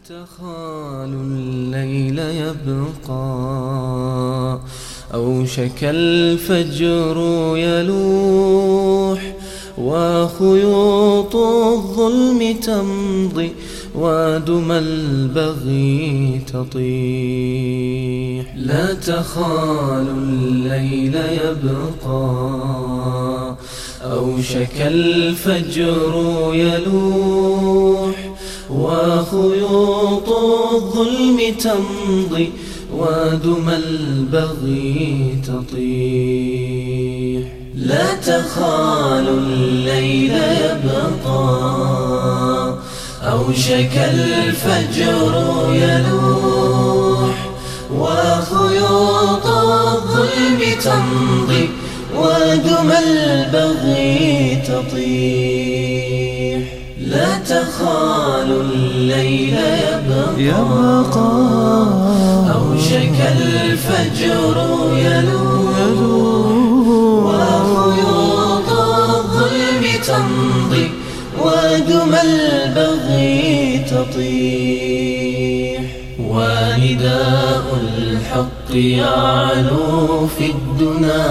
تخال الليل يبقى أوشك الفجر يلوح وخيوط الظلم تمضي ودم البغي تطيح. لا تخال الليل يبقى أوشك الفجر يلوح وخيوط الظلم تمضي ودم البغي تطيح. لا تخال الليل يبقى أوشك الفجر يلوح وخيوط الظلم تمضي ودم البغي تطيح. لا تخال الليل يبقى أوشك الفجر يلوح وخيوط الظلم تمضي ودم البغي تطيح. ونداء الحق يعلو في الدنا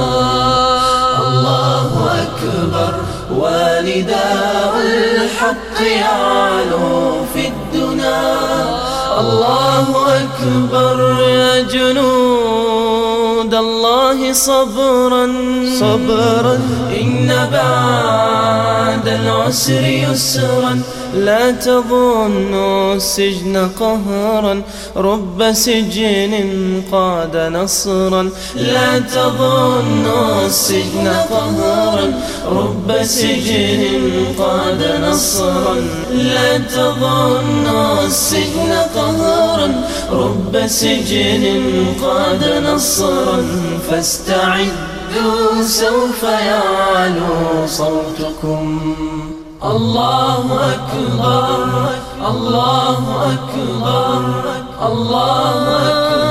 الله أكبر. ونداء الحق يعلو في الدنا الله أكبر. يا جنود الله صبرا صبرا إن بعد العسر يسرا. لا تظنوا السجن قهرا رب سجن قاد نصرا. لا تظنوا السجن قهرا رب سجن قاد نصرا. لا تظنوا السجن قهرا رب سجن قاد نصرا. فاستعدوا سوف يعلو صوتكم. الله أكبر الله أكبر الله أكبر.